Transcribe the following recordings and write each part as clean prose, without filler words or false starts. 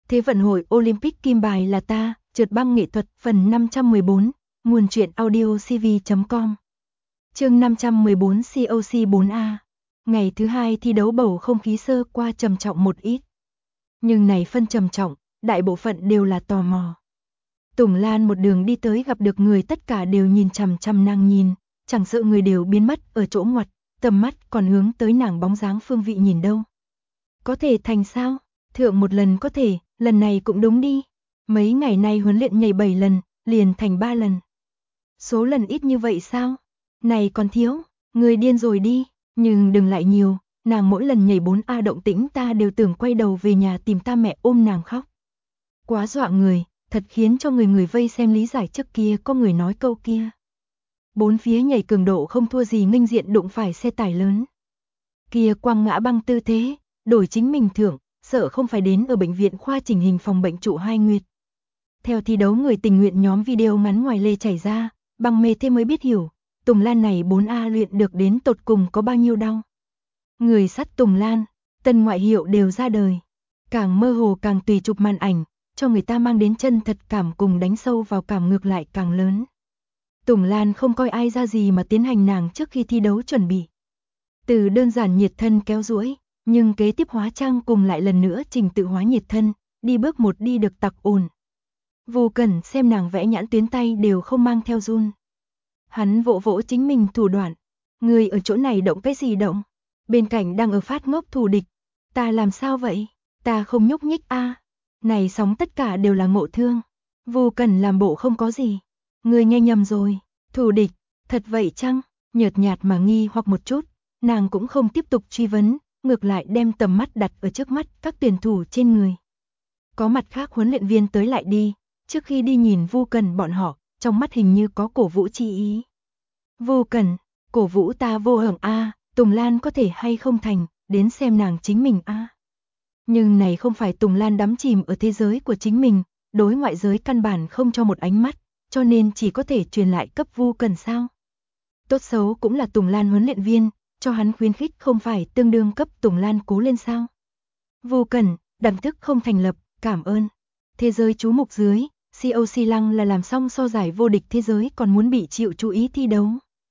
Thế vận hội Olympic kim bài là ta, trượt băng nghệ thuật phần 514, nguồn truyện audio cv.com. Chương 514 COC 4A. Ngày thứ hai thi đấu bầu không khí sơ qua trầm trọng một ít. Nhưng này phân trầm trọng, đại bộ phận đều là tò mò. Tùng Lan một đường đi tới gặp được người tất cả đều nhìn chằm chằm nàng nhìn, chẳng sợ người đều biến mất ở chỗ ngoặt, tầm mắt còn hướng tới nàng bóng dáng phương vị nhìn đâu. Có thể thành sao? Thượng một lần có thể, lần này cũng đúng đi. Mấy ngày nay huấn luyện nhảy 7 lần, liền thành 3 lần. Số lần ít như vậy sao? Này còn thiếu, người điên rồi đi, nhưng đừng lại nhiều, nàng mỗi lần nhảy 4A động tĩnh ta đều tưởng quay đầu về nhà tìm ta mẹ ôm nàng khóc. Quá dọa người, thật khiến cho người vây xem lý giải trước kia có người nói câu kia. Bốn phía nhảy cường độ không thua gì nghênh diện đụng phải xe tải lớn. Kia quăng ngã băng tư thế, đổi chính mình thưởng, sợ không phải đến ở bệnh viện khoa chỉnh hình phòng bệnh trụ 2 nguyệt. Theo thi đấu người tình nguyện nhóm video ngắn ngoài lề chảy ra, bằng mê thế mới biết hiểu, Tùng Lan này 4A luyện được đến tột cùng có bao nhiêu đau. Người sắt Tùng Lan, tân ngoại hiệu đều ra đời. Càng mơ hồ càng tùy chụp màn ảnh, cho người ta mang đến chân thật cảm cùng đánh sâu vào cảm ngược lại càng lớn. Tùng Lan không coi ai ra gì mà tiến hành nàng trước khi thi đấu chuẩn bị. Từ đơn giản nhiệt thân kéo duỗi, nhưng kế tiếp hóa trang cùng lại lần nữa trình tự hóa nhiệt thân, đi bước một đi được tặc ổn. Vô Cẩn xem nàng vẽ nhãn tuyến tay đều không mang theo run. Hắn vỗ vỗ chính mình thủ đoạn, người ở chỗ này động cái gì động? Bên cạnh đang ở phát ngốc thù địch, ta làm sao vậy? Ta không nhúc nhích a. Này sóng tất cả đều là ngộ thương. Vô Cẩn làm bộ không có gì. Người nghe nhầm rồi, thù địch, thật vậy chăng? Nhợt nhạt mà nghi hoặc một chút, nàng cũng không tiếp tục truy vấn, ngược lại đem tầm mắt đặt ở trước mắt các tuyển thủ trên người. Có mặt khác huấn luyện viên tới lại đi, trước khi đi nhìn Vu Cẩn bọn họ, trong mắt hình như có cổ vũ chi ý. Vu Cẩn, cổ vũ ta vô hưởng a, Tùng Lan có thể hay không thành, đến xem nàng chính mình a. Nhưng này không phải Tùng Lan đắm chìm ở thế giới của chính mình, đối ngoại giới căn bản không cho một ánh mắt, cho nên chỉ có thể truyền lại cấp Vu Cẩn sao? Tốt xấu cũng là Tùng Lan huấn luyện viên, cho hắn khuyến khích không phải tương đương cấp Tùng Lan cố lên sao? Vu Cẩn, đẳng thức không thành lập, cảm ơn. Thế giới chú mục dưới, COC Lăng là làm xong so giải vô địch thế giới còn muốn bị chịu chú ý thi đấu.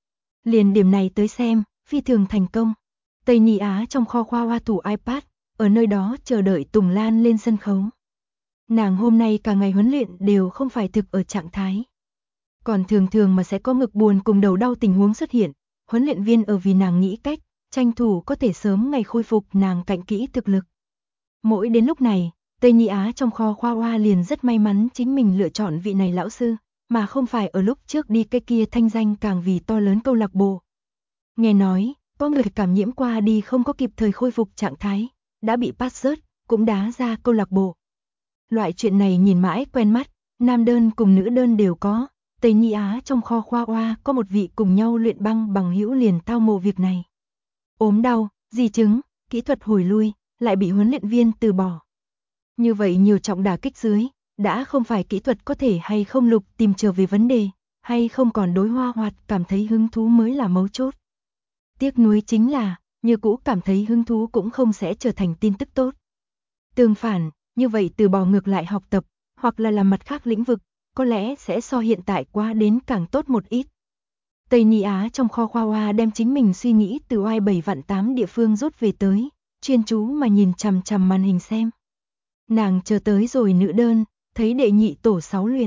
Liền điểm này tới xem, phi thường thành công. Tây Ni Á trong kho khoa hoa thủ iPad, ở nơi đó chờ đợi Tùng Lan lên sân khấu. Nàng hôm nay cả ngày huấn luyện đều không phải thực ở trạng thái. Còn thường mà sẽ có ngực buồn cùng đầu đau tình huống xuất hiện, huấn luyện viên ở vì nàng nghĩ cách, tranh thủ có thể sớm ngày khôi phục nàng cạnh kỹ thực lực. Mỗi đến lúc này, Tây Ni Á trong kho khoa hoa liền rất may mắn chính mình lựa chọn vị này lão sư, mà không phải ở lúc trước đi cái kia thanh danh càng vì to lớn câu lạc bộ. Nghe nói, có người cảm nhiễm qua đi không có kịp thời khôi phục trạng thái, đã bị pass rớt, cũng đá ra câu lạc bộ. Loại chuyện này nhìn mãi quen mắt, nam đơn cùng nữ đơn đều có. Tây Ni Á trong kho khoa hoa có một vị cùng nhau luyện băng bằng hữu liền tao ngộ việc này. Ốm đau, di chứng, kỹ thuật hồi lui, lại bị huấn luyện viên từ bỏ. Như vậy nhiều trọng đả kích dưới, đã không phải kỹ thuật có thể hay không lục tìm trở về vấn đề, hay không còn đối hoa hoạt cảm thấy hứng thú mới là mấu chốt. Tiếc nuối chính là, như cũ cảm thấy hứng thú cũng không sẽ trở thành tin tức tốt. Tương phản, như vậy từ bỏ ngược lại học tập, hoặc là làm mặt khác lĩnh vực, có lẽ sẽ so hiện tại qua đến càng tốt một ít. Tây Ni Á trong kho khoa hoa đem chính mình suy nghĩ từ oai 7 vạn 8 địa phương rút về tới, chuyên chú mà nhìn chằm chằm màn hình xem. Nàng chờ tới rồi nữ đơn, thấy đệ nhị tổ 6 luyện.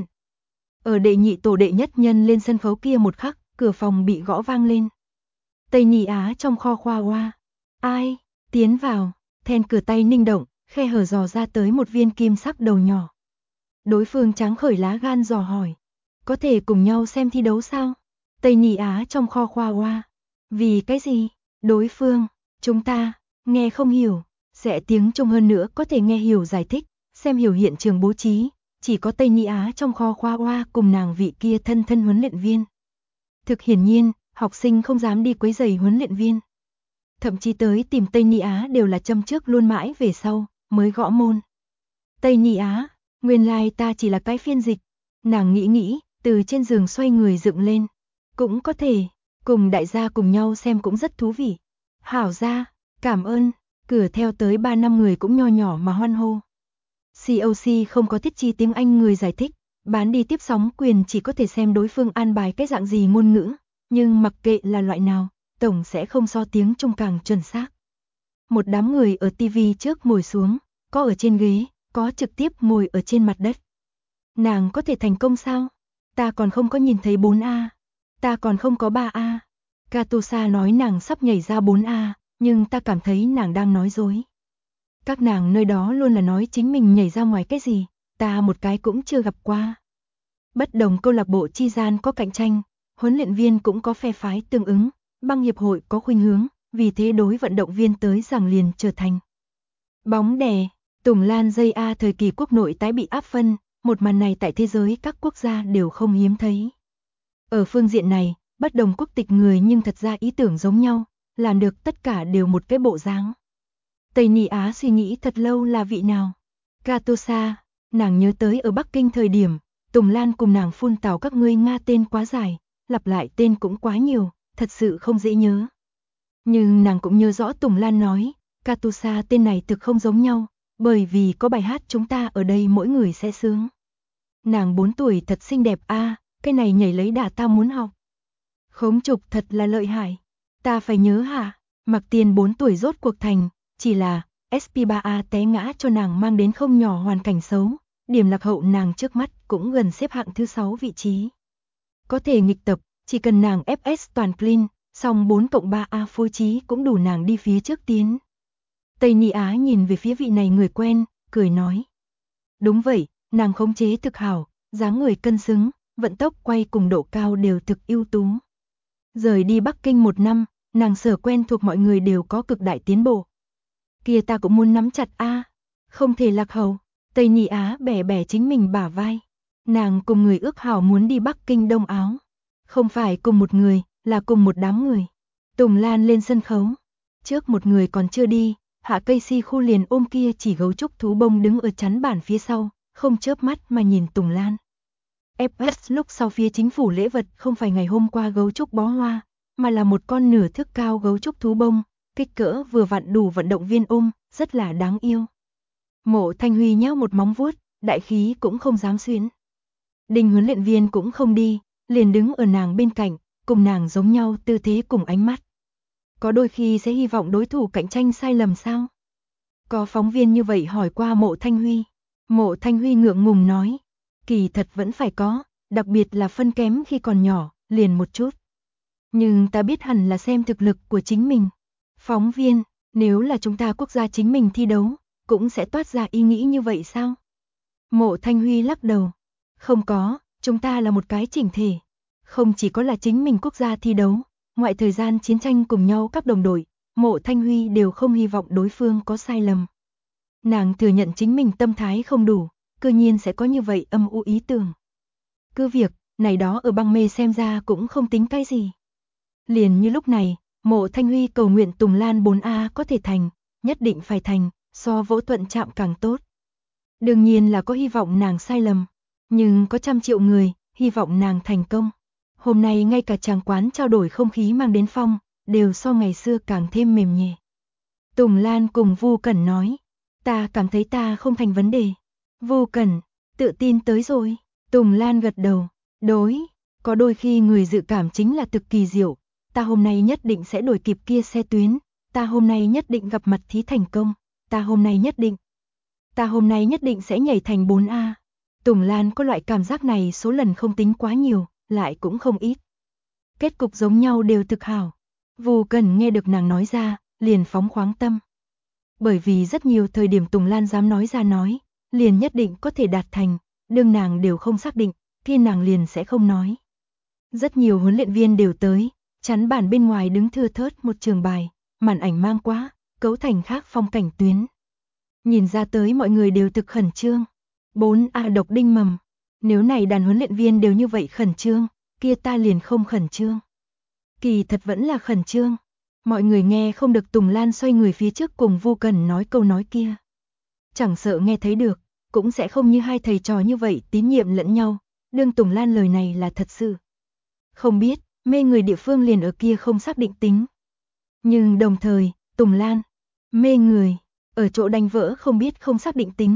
Ở đệ nhị tổ đệ nhất nhân lên sân khấu kia một khắc, cửa phòng bị gõ vang lên. Tây Ni Á trong kho khoa hoa. Ai? Tiến vào, then cửa tay ninh động, khe hở dò ra tới một viên kim sắc đầu nhỏ. Đối phương tráng khởi lá gan dò hỏi. Có thể cùng nhau xem thi đấu sao? Tây Ni Á trong kho khoa hoa. Vì cái gì? Đối phương, chúng ta, nghe không hiểu, sẽ tiếng Trung hơn nữa có thể nghe hiểu giải thích, xem hiểu hiện trường bố trí, chỉ có Tây Ni Á trong kho khoa hoa cùng nàng vị kia thân huấn luyện viên. Thực hiển nhiên, học sinh không dám đi quấy rầy huấn luyện viên. Thậm chí tới tìm Tây Ni Á đều là châm trước luôn mãi về sau, mới gõ môn. Tây Ni Á, nguyên lai ta chỉ là cái phiên dịch. Nàng nghĩ, từ trên giường xoay người dựng lên. Cũng có thể, cùng đại gia cùng nhau xem cũng rất thú vị. Hảo gia, cảm ơn, cửa theo tới 3 năm người cũng nho nhỏ mà hoan hô. COC không có thiết chi tiếng Anh người giải thích, bán đi tiếp sóng quyền chỉ có thể xem đối phương an bài cái dạng gì ngôn ngữ, nhưng mặc kệ là loại nào, tổng sẽ không so tiếng Trung càng chuẩn xác. Một đám người ở TV trước ngồi xuống, có ở trên ghế, có trực tiếp ngồi ở trên mặt đất. Nàng có thể thành công sao? Ta còn không có nhìn thấy 4A. Ta còn không có 3A. Katosa nói nàng sắp nhảy ra 4A, nhưng ta cảm thấy nàng đang nói dối. Các nàng nơi đó luôn là nói chính mình nhảy ra ngoài cái gì, ta một cái cũng chưa gặp qua. Bất đồng câu lạc bộ chi gian có cạnh tranh, huấn luyện viên cũng có phe phái tương ứng, băng hiệp hội có khuynh hướng, vì thế đối vận động viên tới giảng liền trở thành. Bóng đè, Tùng Lan dây A thời kỳ quốc nội tái bị áp phân, một màn này tại thế giới các quốc gia đều không hiếm thấy. Ở phương diện này, bất đồng quốc tịch người nhưng thật ra ý tưởng giống nhau, làm được tất cả đều một cái bộ dáng. Tây Ni Á suy nghĩ thật lâu là vị nào. Katosa, nàng nhớ tới ở Bắc Kinh thời điểm, Tùng Lan cùng nàng phun tào các ngươi Nga tên quá dài, lặp lại tên cũng quá nhiều, thật sự không dễ nhớ. Nhưng nàng cũng nhớ rõ Tùng Lan nói, Katosa tên này thực không giống nhau, bởi vì có bài hát chúng ta ở đây mỗi người sẽ sướng. Nàng 4 tuổi thật xinh đẹp a, cái này nhảy lấy đà ta muốn học. Khống trục thật là lợi hại. Ta phải nhớ hả? Mặc Tiền 4 tuổi rốt cuộc thành, chỉ là SP3A té ngã cho nàng mang đến không nhỏ hoàn cảnh xấu, điểm lạc hậu nàng trước mắt cũng gần xếp hạng thứ 6 vị trí. Có thể nghịch tập, chỉ cần nàng FS toàn clean, song 4+3A phối trí cũng đủ nàng đi phía trước tiến. Tây Ni Á nhìn về phía vị này người quen, cười nói. Đúng vậy, nàng khống chế thực hảo, dáng người cân xứng, vận tốc quay cùng độ cao đều thực ưu tú. Rời đi Bắc Kinh 1 năm, nàng sở quen thuộc mọi người đều có cực đại tiến bộ. Kia ta cũng muốn nắm chặt a, không thể lạc hậu. Tây Ni Á bẻ bẻ chính mình bả vai. Nàng cùng người ước hảo muốn đi Bắc Kinh Đông Áo. Không phải cùng một người, là cùng một đám người. Tùng Lan lên sân khấu. Trước một người còn chưa đi, Hạ Cây Si khu liền ôm kia chỉ gấu trúc thú bông đứng ở chắn bản phía sau, không chớp mắt mà nhìn Tùng Lan. FS lúc sau phía chính phủ lễ vật không phải ngày hôm qua gấu trúc bó hoa, mà là một con nửa thước cao gấu trúc thú bông, kích cỡ vừa vặn đủ vận động viên ôm, rất là đáng yêu. Mộ Thanh Huy nhéo một móng vuốt, đại khí cũng không dám xuyến. Đinh huấn luyện viên cũng không đi, liền đứng ở nàng bên cạnh, cùng nàng giống nhau tư thế cùng ánh mắt. Có đôi khi sẽ hy vọng đối thủ cạnh tranh sai lầm sao? Có phóng viên như vậy hỏi qua Mộ Thanh Huy. Mộ Thanh Huy ngượng ngùng nói, kỳ thật vẫn phải có, đặc biệt là phân kém khi còn nhỏ, liền một chút. Nhưng ta biết hẳn là xem thực lực của chính mình. Phóng viên, nếu là chúng ta quốc gia chính mình thi đấu, cũng sẽ toát ra ý nghĩ như vậy sao? Mộ Thanh Huy lắc đầu. Không có, chúng ta là một cái chỉnh thể. Không chỉ có là chính mình quốc gia thi đấu, ngoại thời gian chiến tranh cùng nhau các đồng đội, Mộ Thanh Huy đều không hy vọng đối phương có sai lầm. Nàng thừa nhận chính mình tâm thái không đủ, cư nhiên sẽ có như vậy âm u ý tưởng. Cứ việc, này đó ở băng mê xem ra cũng không tính cái gì. Liền như lúc này, Mộ Thanh Huy cầu nguyện Tùng Lan 4A có thể thành, nhất định phải thành, so Vỗ Thuận Trạm càng tốt. Đương nhiên là có hy vọng nàng sai lầm, nhưng có trăm triệu người, hy vọng nàng thành công. Hôm nay ngay cả chàng quán trao đổi không khí mang đến phong, đều so ngày xưa càng thêm mềm nhẹ. Tùng Lan cùng Vu Cẩn nói, ta cảm thấy ta không thành vấn đề. Vu Cẩn, tự tin tới rồi. Tùng Lan gật đầu, đối, có đôi khi người dự cảm chính là thực kỳ diệu. Ta hôm nay nhất định sẽ đuổi kịp kia xe tuyến, ta hôm nay nhất định gặp mặt thí thành công, ta hôm nay nhất định sẽ nhảy thành 4A. Tùng Lan có loại cảm giác này số lần không tính quá nhiều, lại cũng không ít. Kết cục giống nhau đều thực hảo. Vu Cẩn nghe được nàng nói ra, liền phóng khoáng tâm. Bởi vì rất nhiều thời điểm Tùng Lan dám nói ra nói, liền nhất định có thể đạt thành, đương nàng đều không xác định, kia nàng liền sẽ không nói. Rất nhiều huấn luyện viên đều tới, chắn bản bên ngoài đứng thưa thớt một trường bài, màn ảnh mang quá, cấu thành khác phong cảnh tuyến. Nhìn ra tới mọi người đều thực khẩn trương. 4A độc đinh mầm. Nếu này đàn huấn luyện viên đều như vậy khẩn trương, kia ta liền không khẩn trương. Kỳ thật vẫn là khẩn trương. Mọi người nghe không được Tùng Lan xoay người phía trước cùng Vu Cẩn nói câu nói kia. Chẳng sợ nghe thấy được, cũng sẽ không như hai thầy trò như vậy tín nhiệm lẫn nhau, đương Tùng Lan lời này là thật sự. Không biết, mê người địa phương liền ở kia không xác định tính. Nhưng đồng thời, Tùng Lan, mê người, ở chỗ đánh vỡ không biết không xác định tính.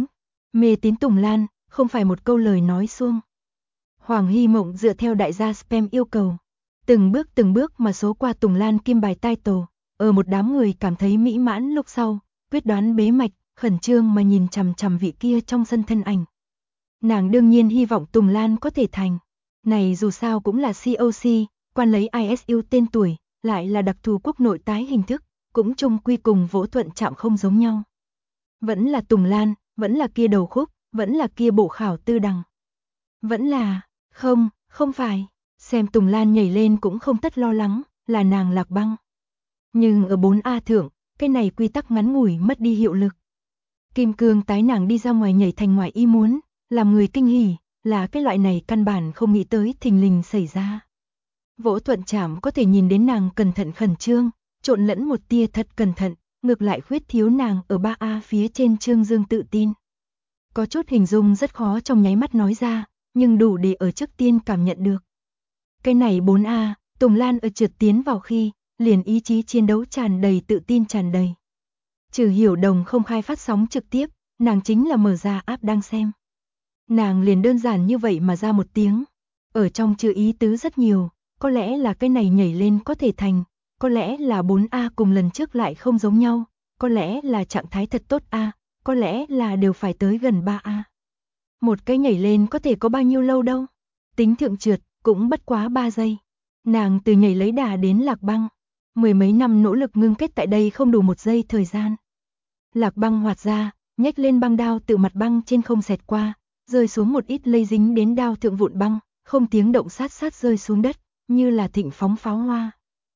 Mê tín Tùng Lan, không phải một câu lời nói suông. Hoàng Hy Mộng dựa theo đại gia spam yêu cầu. Từng bước mà số qua Tùng Lan kim bài title, ở một đám người cảm thấy mỹ mãn lúc sau, quyết đoán bế mạch, khẩn trương mà nhìn chằm chằm vị kia trong sân thân ảnh. Nàng đương nhiên hy vọng Tùng Lan có thể thành. Này dù sao cũng là COC, quan lấy ISU tên tuổi, lại là đặc thù quốc nội tái hình thức, cũng chung quy cùng Vỗ Thuận Trạm không giống nhau. Vẫn là Tùng Lan, vẫn là kia đầu khúc, vẫn là kia bộ khảo tư đằng. Vẫn là, không phải, xem Tùng Lan nhảy lên cũng không tất lo lắng, là nàng Lạc Băng. Nhưng ở 4A thượng, cái này quy tắc ngắn ngủi mất đi hiệu lực. Kim cương tái nàng đi ra ngoài nhảy thành ngoài ý muốn, làm người kinh hỉ, là cái loại này căn bản không nghĩ tới thình lình xảy ra. Vỗ Thuận Trạm có thể nhìn đến nàng cẩn thận khẩn trương, trộn lẫn một tia thật cẩn thận, ngược lại khuyết thiếu nàng ở 3A phía trên trương dương tự tin. Có chút hình dung rất khó trong nháy mắt nói ra, nhưng đủ để ở trước tiên cảm nhận được. Cái này 4A, Tùng Lan ở trượt tiến vào khi, liền ý chí chiến đấu tràn đầy tự tin tràn đầy. Trừ Hiểu Đồng không khai phát sóng trực tiếp, nàng chính là mở ra app đang xem. Nàng liền đơn giản như vậy mà ra một tiếng. Ở trong chữ ý tứ rất nhiều, có lẽ là cái này nhảy lên có thể thành, có lẽ là 4A cùng lần trước lại không giống nhau, có lẽ là trạng thái thật tốt A, có lẽ là đều phải tới gần 3A. Một cái nhảy lên có thể có bao nhiêu lâu đâu. Tính thượng trượt, cũng bất quá 3 giây. Nàng từ nhảy lấy đà đến Lạc Băng. Mười mấy năm nỗ lực ngưng kết tại đây không đủ 1 giây thời gian. Lạc Băng hoạt ra, nhếch lên băng đao từ mặt băng trên không xẹt qua, rơi xuống một ít lây dính đến đao thượng vụn băng, không tiếng động sát rơi xuống đất, như là thịnh phóng pháo hoa.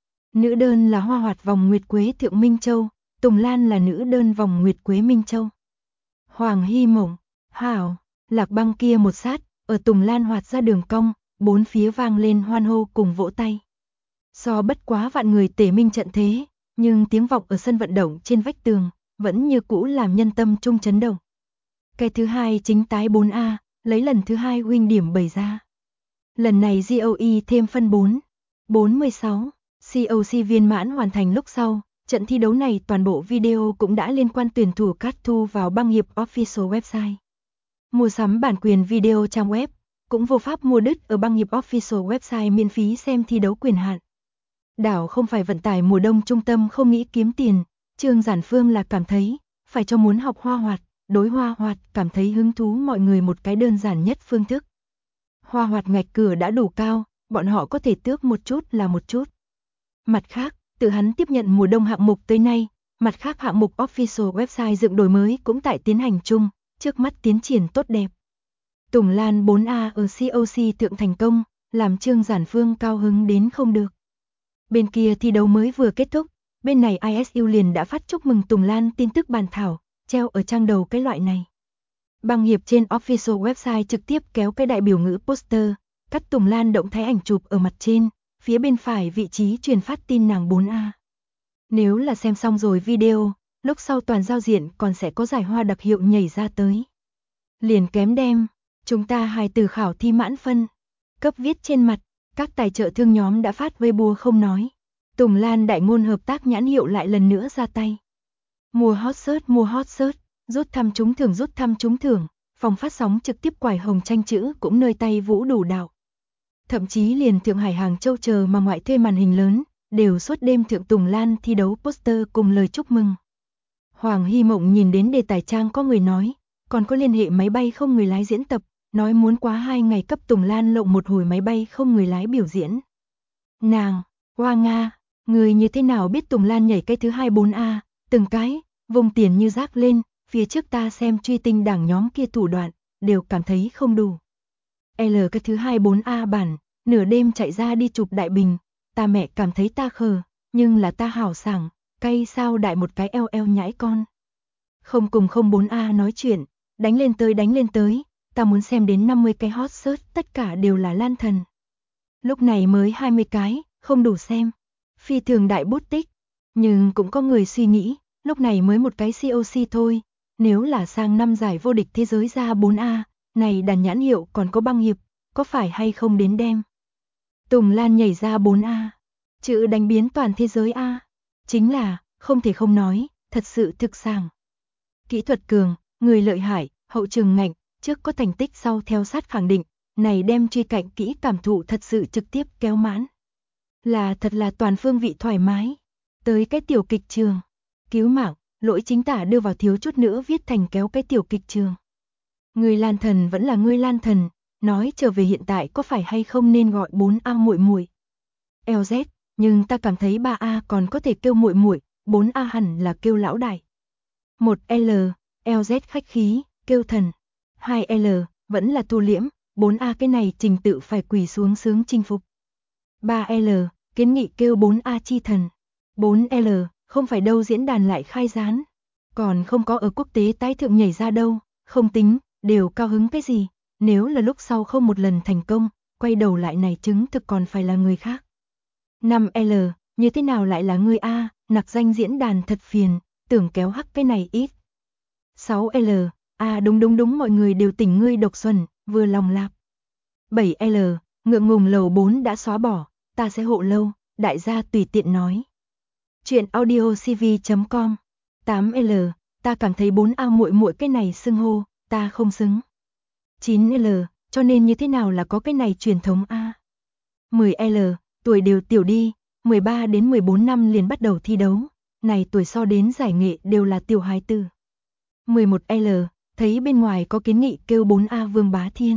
Nữ đơn là hoa hoạt vòng Nguyệt Quế Thượng Minh Châu, Tùng Lan là nữ đơn vòng Nguyệt Quế Minh Châu. Hoàng Hy Mộng, hảo, Lạc Băng kia một sát, ở Tùng Lan hoạt ra đường cong, bốn phía vang lên hoan hô cùng vỗ tay. So bất quá vạn người tề minh trận thế, nhưng tiếng vọng ở sân vận động trên vách tường, vẫn như cũ làm nhân tâm trung chấn động. Cái thứ hai chính tái 4A, lấy lần thứ hai huynh điểm bày ra. Lần này GOE thêm phân 4, 46, COC viên mãn hoàn thành lúc sau, trận thi đấu này toàn bộ video cũng đã liên quan tuyển thủ cắt thu vào băng hiệp official website. Mua sắm bản quyền video trang web, cũng vô pháp mua đứt ở băng hiệp official website miễn phí xem thi đấu quyền hạn. Đảo không phải vận tải mùa đông trung tâm không nghĩ kiếm tiền, Trương Giản Phương là cảm thấy, phải cho muốn học hoa hoạt, đối hoa hoạt cảm thấy hứng thú mọi người một cái đơn giản nhất phương thức. Hoa hoạt ngạch cửa đã đủ cao, bọn họ có thể tước một chút là một chút. Mặt khác, từ hắn tiếp nhận mùa đông hạng mục tới nay, mặt khác hạng mục official website dựng đổi mới cũng tại tiến hành chung, trước mắt tiến triển tốt đẹp. Tùng Lan 4A ở COC thượng thành công, làm Trương Giản Phương cao hứng đến không được. Bên kia thi đấu mới vừa kết thúc, bên này ISU liền đã phát chúc mừng Tùng Lan tin tức bàn thảo, treo ở trang đầu cái loại này. Băng hiệp trên official website trực tiếp kéo cái đại biểu ngữ poster, cắt Tùng Lan động thái ảnh chụp ở mặt trên, phía bên phải vị trí truyền phát tin nàng 4A. Nếu là xem xong rồi video, lúc sau toàn giao diện còn sẽ có giải hoa đặc hiệu nhảy ra tới. Liền kém đem, chúng ta hài từ khảo thi mãn phân, cấp viết trên mặt, các tài trợ thương nhóm đã phát Weibo không nói. Tùng Lan đại ngôn hợp tác nhãn hiệu lại lần nữa ra tay. Mua hot search, rút thăm trúng thưởng, phòng phát sóng trực tiếp quải hồng tranh chữ cũng nơi tay vũ đủ đạo. Thậm chí liền Thượng Hải Hàng Châu chờ mà ngoại thuê màn hình lớn, đều suốt đêm thượng Tùng Lan thi đấu poster cùng lời chúc mừng. Hoàng Hy Mộng nhìn đến đề tài trang có người nói, còn có liên hệ máy bay không người lái diễn tập, nói muốn quá 2 ngày cấp Tùng Lan lộng một hồi máy bay không người lái biểu diễn. Nàng, Hoa Nga, người như thế nào biết Tùng Lan nhảy cái thứ 24A, từng cái, vùng tiền như rác lên, phía trước ta xem truy tinh đảng nhóm kia thủ đoạn, đều cảm thấy không đủ. L cái thứ 24A bản, nửa đêm chạy ra đi chụp đại bình, ta mẹ cảm thấy ta khờ, nhưng là ta hảo sảng, cay sao đại một cái eo nhãi con. Không cùng 04A nói chuyện, đánh lên tới, ta muốn xem đến 50 cái hot search tất cả đều là Lan Thần. Lúc này mới 20 cái, không đủ xem. Phi thường đại bút tích, nhưng cũng có người suy nghĩ, lúc này mới một cái COC thôi, nếu là sang năm giải vô địch thế giới ra 4A, này đàn nhãn hiệu còn có băng hiệp, có phải hay không đến đem. Tùng Lan nhảy ra 4A, chữ đánh biến toàn thế giới A, chính là, không thể không nói, thật sự thực sàng. Kỹ thuật cường, người lợi hại, hậu trường ngạnh, trước có thành tích sau theo sát khẳng định, này đem truy cạnh kỹ cảm thụ thật sự trực tiếp kéo mãn. Thật là toàn phương vị thoải mái. Tới cái tiểu kịch trường, cứu mạng, lỗi chính tả đưa vào thiếu chút nữa viết thành kéo cái tiểu kịch trường. Người Lan Thần vẫn là người Lan Thần, nói trở về hiện tại có phải hay không nên gọi 4A muội muội. LZ, nhưng ta cảm thấy 3A còn có thể kêu muội muội, 4A hẳn là kêu lão đại. 1L, LZ khách khí, kêu thần. 2L, vẫn là thu liễm, 4A cái này trình tự phải quỳ xuống sướng chinh phục. 3L, kiến nghị kêu 4A chi thần. 4L, không phải đâu diễn đàn lại khai gián. Còn không có ở quốc tế tái thượng nhảy ra đâu, không tính, đều cao hứng cái gì. Nếu là lúc sau không một lần thành công, quay đầu lại này chứng thực còn phải là người khác. 5L, như thế nào lại là ngươi A, nặc danh diễn đàn thật phiền, tưởng kéo hắc cái này ít. 6L, đúng mọi người đều tỉnh ngươi độc xuẩn, vừa lòng lạc. 7L, ngượng ngùng lầu 4 đã xóa bỏ, ta sẽ hộ lâu, đại gia tùy tiện nói. Chuyện audiocv.com. 8L, ta cảm thấy 4A muội muội cái này xưng hô, ta không xứng. 9L, cho nên như thế nào là có cái này truyền thống A. 10L, tuổi đều tiểu đi, 13 đến 14 năm liền bắt đầu thi đấu, này tuổi so đến giải nghệ đều là tiểu hài tử. 11L, thấy bên ngoài có kiến nghị kêu 4A Vương Bá Thiên.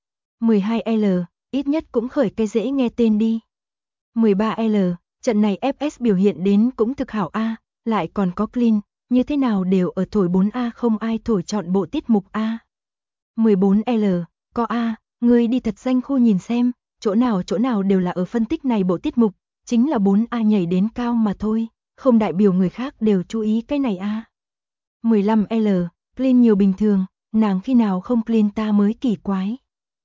12L, ít nhất cũng khởi cái dễ nghe tên đi. 13L, trận này FS biểu hiện đến cũng thực hảo A, lại còn có clean, như thế nào đều ở thổi 4A không ai thổi chọn bộ tiết mục A. 14L, có A, ngươi đi thật danh khu nhìn xem, chỗ nào đều là ở phân tích này bộ tiết mục, chính là 4A nhảy đến cao mà thôi, không đại biểu người khác đều chú ý cái này A. 15L, clean nhiều bình thường, nàng khi nào không clean ta mới kỳ quái.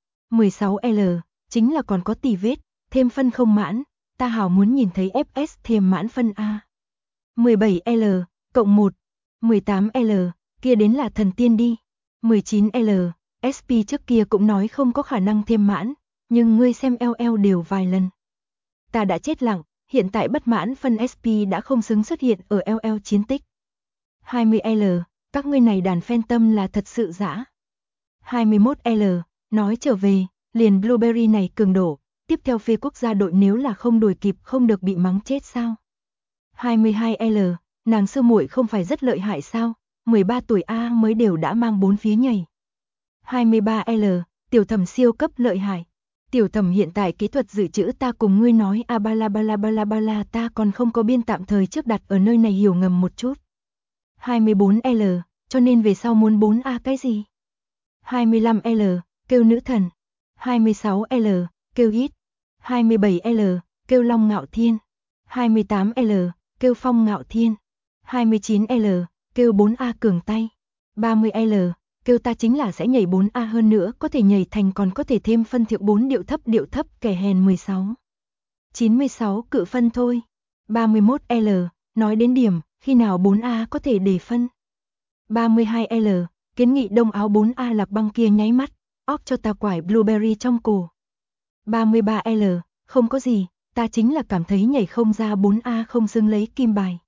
16L, chính là còn có tỉ vết, thêm phân không mãn, ta hảo muốn nhìn thấy FS thêm mãn phân A. 17L, cộng 1, 18L, kia đến là thần tiên đi. 19L, SP trước kia cũng nói không có khả năng thêm mãn, nhưng ngươi xem LL đều vài lần. Ta đã chết lặng, hiện tại bất mãn phân SP đã không xứng xuất hiện ở LL chiến tích. 20L, các ngươi này đàn fan tâm là thật sự dã. 21L, nói trở về, liền Blueberry này cường đổ, tiếp theo phê quốc gia đội nếu là không đuổi kịp không được bị mắng chết sao. 22L, nàng sư muội không phải rất lợi hại sao, 13 tuổi A mới đều đã mang 4 phía nhảy. 23L, tiểu thẩm siêu cấp lợi hại. Tiểu thẩm hiện tại kỹ thuật dự trữ ta cùng ngươi nói a bala ta còn không có biên tạm thời trước đặt ở nơi này hiểu ngầm một chút. 24L, cho nên về sau muốn 4A cái gì? 25L, kêu nữ thần. 26L, kêu hít. 27L, kêu Long Ngạo Thiên. 28L, kêu Phong Ngạo Thiên. 29L, kêu 4A cường tay. 30L, kêu ta chính là sẽ nhảy 4A hơn nữa, có thể nhảy thành còn có thể thêm phân thượng 4 điệu thấp kẻ hèn 16. 96 cự phân thôi. 31L, nói đến điểm, khi nào 4A có thể để phân. 32L, kiến nghị đông áo 4A lạc băng kia nháy mắt, óp cho ta quải Blueberry trong cổ. 33L, không có gì, ta chính là cảm thấy nhảy không ra 4A không xứng lấy kim bài.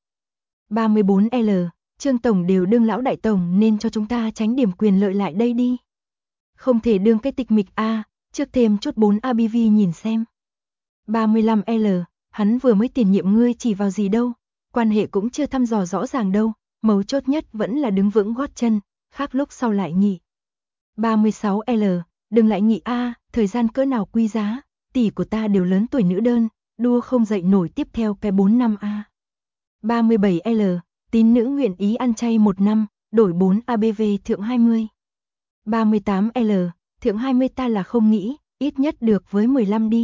34L, Trương Tổng đều đương lão đại tổng nên cho chúng ta tránh điểm quyền lợi lại đây đi. Không thể đương cái tịch mịch A, trước thêm chút 4A BV nhìn xem. 35L, hắn vừa mới tiền nhiệm ngươi chỉ vào gì đâu, quan hệ cũng chưa thăm dò rõ ràng đâu, mấu chốt nhất vẫn là đứng vững gót chân, khác lúc sau lại nghỉ. 36L, đừng lại nghỉ A, thời gian cỡ nào quý giá, tỷ của ta đều lớn tuổi nữ đơn, đua không dậy nổi tiếp theo cái 4 năm A. 37L, tín nữ nguyện ý ăn chay 1 năm, đổi 4 ABV thượng 20. 38L, thượng 20 ta là không nghĩ, ít nhất được với 15 đi.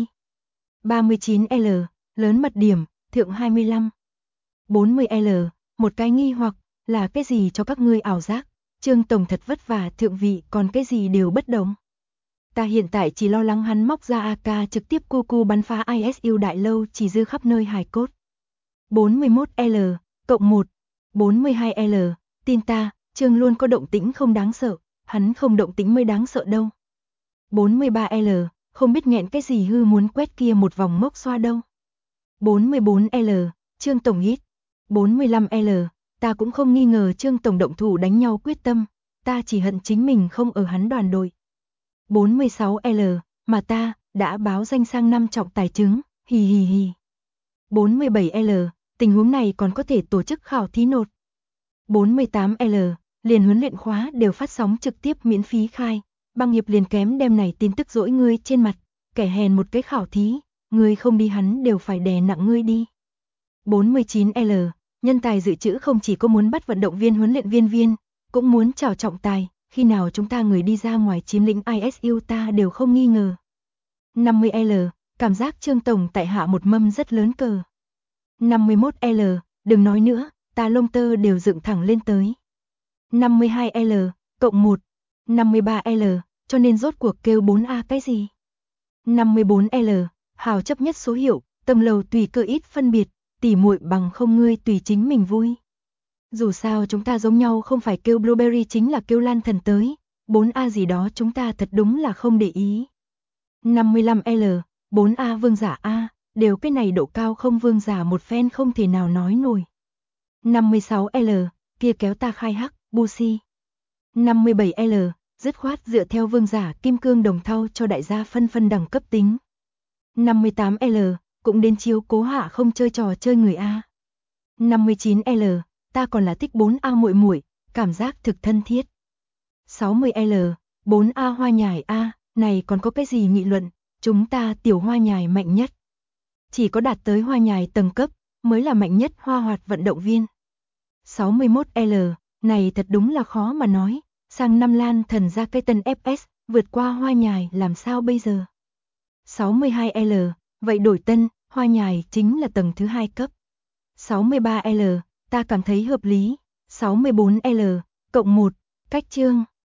39L, lớn mật điểm, thượng 25. 40L, một cái nghi hoặc, là cái gì cho các ngươi ảo giác, Trương Tổng thật vất vả thượng vị còn cái gì đều bất đồng. Ta hiện tại chỉ lo lắng hắn móc ra AK trực tiếp cu bắn phá ISU đại lâu chỉ dư khắp nơi hài cốt. 41L, cộng 1. 42L, tin ta, Trương luôn có động tĩnh không đáng sợ, hắn không động tĩnh mới đáng sợ đâu. 43L, không biết nghẹn cái gì hư muốn quét kia một vòng mốc xoa đâu. 44L, Trương Tổng hít. 45L, ta cũng không nghi ngờ Trương Tổng động thủ đánh nhau quyết tâm, ta chỉ hận chính mình không ở hắn đoàn đội. 46L, mà ta, đã báo danh sang năm trọng tài chứng, hì hì hì. 47L, tình huống này còn có thể tổ chức khảo thí nột. 48L, liền huấn luyện khóa đều phát sóng trực tiếp miễn phí khai, băng hiệp liền kém đem này tin tức dỗi ngươi trên mặt, kẻ hèn một cái khảo thí, ngươi không đi hắn đều phải đè nặng ngươi đi. 49L, nhân tài dự trữ không chỉ có muốn bắt vận động viên huấn luyện viên, cũng muốn chào trọng tài, khi nào chúng ta người đi ra ngoài chiếm lĩnh ISU ta đều không nghi ngờ. 50L, cảm giác Trương Tổng tại hạ một mâm rất lớn cờ. 51L, đừng nói nữa, ta lông tơ đều dựng thẳng lên tới. 52L, cộng 1. 53L, cho nên rốt cuộc kêu 4A cái gì? 54L, hào chấp nhất số hiệu, tầng lầu tùy cơ ít phân biệt, tỉ muội bằng không ngươi tùy chính mình vui. Dù sao chúng ta giống nhau không phải kêu Blueberry chính là kêu Lan Thần tới, 4A gì đó chúng ta thật đúng là không để ý. 55L, 4A vương giả A, đều cái này độ cao không vương giả một phen không thể nào nói nổi. 56L, kia kéo ta khai hắc, Busi. 57L, dứt khoát dựa theo vương giả kim cương đồng thau cho đại gia phân đẳng cấp tính. 58L, cũng đến chiếu cố hạ không chơi trò chơi người A. 59L, ta còn là thích 4A muội muội, cảm giác thực thân thiết. 60L, 4A hoa nhài A, này còn có cái gì nghị luận, chúng ta tiểu hoa nhài mạnh nhất. Chỉ có đạt tới hoa nhài tầng cấp, mới là mạnh nhất hoa hoạt vận động viên. 61L, này thật đúng là khó mà nói, sang năm Lan Thần ra cây tân FS, vượt qua hoa nhài làm sao bây giờ. 62L, vậy đổi tân, hoa nhài chính là tầng thứ 2 cấp. 63L, ta cảm thấy hợp lý. 64L, cộng 1, cách chương.